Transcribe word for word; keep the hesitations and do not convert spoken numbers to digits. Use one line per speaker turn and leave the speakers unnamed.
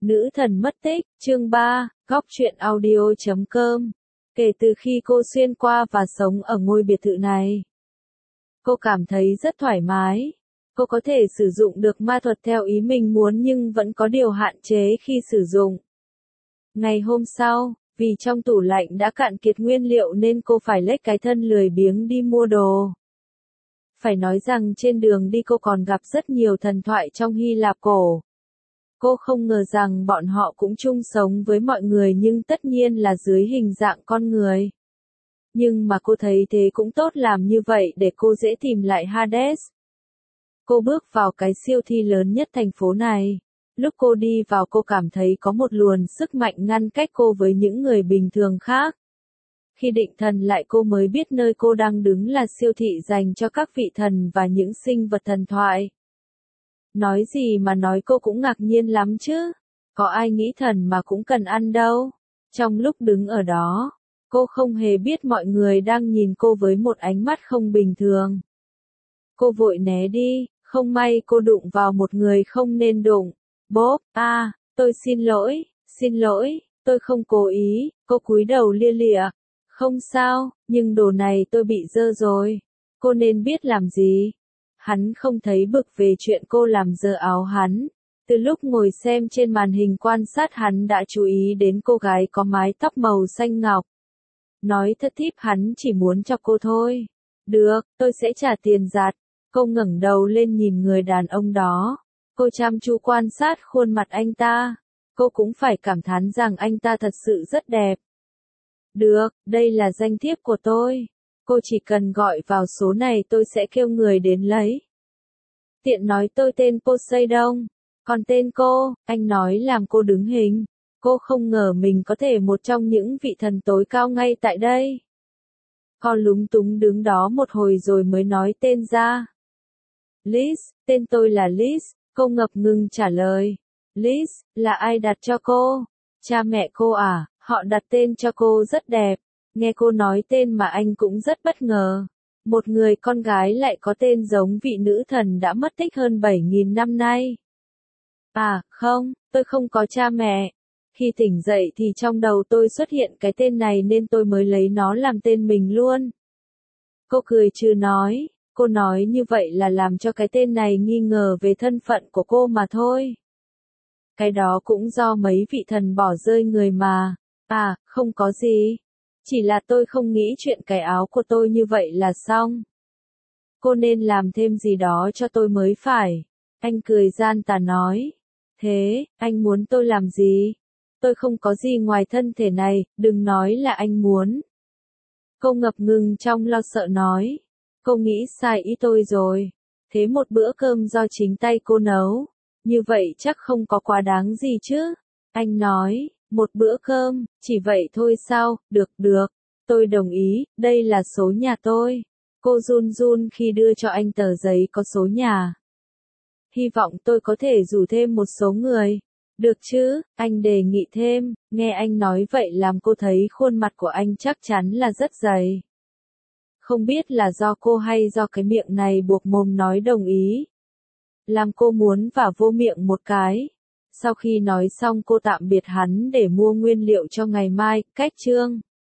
Nữ thần mất tích, chương ba, góc truyện audio chấm com. Kể từ khi cô xuyên qua và sống ở ngôi biệt thự này, cô cảm thấy rất thoải mái. Cô có thể sử dụng được ma thuật theo ý mình muốn nhưng vẫn có điều hạn chế khi sử dụng. Ngày hôm sau, vì trong tủ lạnh đã cạn kiệt nguyên liệu nên cô phải lết cái thân lười biếng đi mua đồ. Phải nói rằng trên đường đi cô còn gặp rất nhiều thần thoại trong Hy Lạp cổ. Cô không ngờ rằng bọn họ cũng chung sống với mọi người nhưng tất nhiên là dưới hình dạng con người. Nhưng mà cô thấy thế cũng tốt, làm như vậy để cô dễ tìm lại Hades. Cô bước vào cái siêu thị lớn nhất thành phố này. Lúc cô đi vào cô cảm thấy có một luồng sức mạnh ngăn cách cô với những người bình thường khác. Khi định thần lại cô mới biết nơi cô đang đứng là siêu thị dành cho các vị thần và những sinh vật thần thoại. Nói gì mà nói, cô cũng ngạc nhiên lắm chứ. Có ai nghĩ thần mà cũng cần ăn đâu. Trong lúc đứng ở đó, cô không hề biết mọi người đang nhìn cô với một ánh mắt không bình thường. Cô vội né đi, không may cô đụng vào một người không nên đụng. Bốp, à, tôi xin lỗi, xin lỗi, tôi không cố ý, cô cúi đầu lia lịa. Không sao, nhưng đồ này tôi bị dơ rồi. Cô nên biết làm gì. Hắn không thấy bực về chuyện cô làm dơ áo hắn. Từ lúc ngồi xem trên màn hình quan sát hắn đã chú ý đến cô gái có mái tóc màu xanh ngọc. Nói thật thíp hắn chỉ muốn cho cô thôi. Được, tôi sẽ trả tiền giặt. Cô ngẩng đầu lên nhìn người đàn ông đó. Cô chăm chú quan sát khuôn mặt anh ta. Cô cũng phải cảm thán rằng anh ta thật sự rất đẹp. Được, đây là danh thiếp của tôi. Cô chỉ cần gọi vào số này tôi sẽ kêu người đến lấy. Tiện nói tôi tên Poseidon. Còn tên cô, anh nói làm cô đứng hình. Cô không ngờ mình có thể một trong những vị thần tối cao ngay tại đây. Cô lúng túng đứng đó một hồi rồi mới nói tên ra. Liz, tên tôi là Liz, cô ngập ngừng trả lời. Liz, là ai đặt cho cô? Cha mẹ cô à, họ đặt tên cho cô rất đẹp. Nghe cô nói tên mà anh cũng rất bất ngờ. Một người con gái lại có tên giống vị nữ thần đã mất tích hơn bảy nghìn năm nay. À, không, tôi không có cha mẹ. Khi tỉnh dậy thì trong đầu tôi xuất hiện cái tên này nên tôi mới lấy nó làm tên mình luôn. Cô cười trừ nói, cô nói như vậy là làm cho cái tên này nghi ngờ về thân phận của cô mà thôi. Cái đó cũng do mấy vị thần bỏ rơi người mà. À, không có gì. Chỉ là tôi không nghĩ chuyện cái áo của tôi như vậy là xong. Cô nên làm thêm gì đó cho tôi mới phải. Anh cười gian tà nói. Thế, anh muốn tôi làm gì? Tôi không có gì ngoài thân thể này, đừng nói là anh muốn. Cô ngập ngừng trong lo sợ nói. Cô nghĩ sai ý tôi rồi. Thế một bữa cơm do chính tay cô nấu. Như vậy chắc không có quá đáng gì chứ? Anh nói. Một bữa cơm, chỉ vậy thôi sao? Được được, tôi đồng ý, đây là số nhà tôi. Cô run run khi đưa cho anh tờ giấy có số nhà. Hy vọng tôi có thể rủ thêm một số người. Được chứ, anh đề nghị thêm. Nghe anh nói vậy làm cô thấy khuôn mặt của anh chắc chắn là rất dày. Không biết là do cô hay do cái miệng này buộc mồm nói đồng ý. Làm cô muốn và vô miệng một cái. Sau khi nói xong cô tạm biệt hắn để mua nguyên liệu cho ngày mai, cách chương.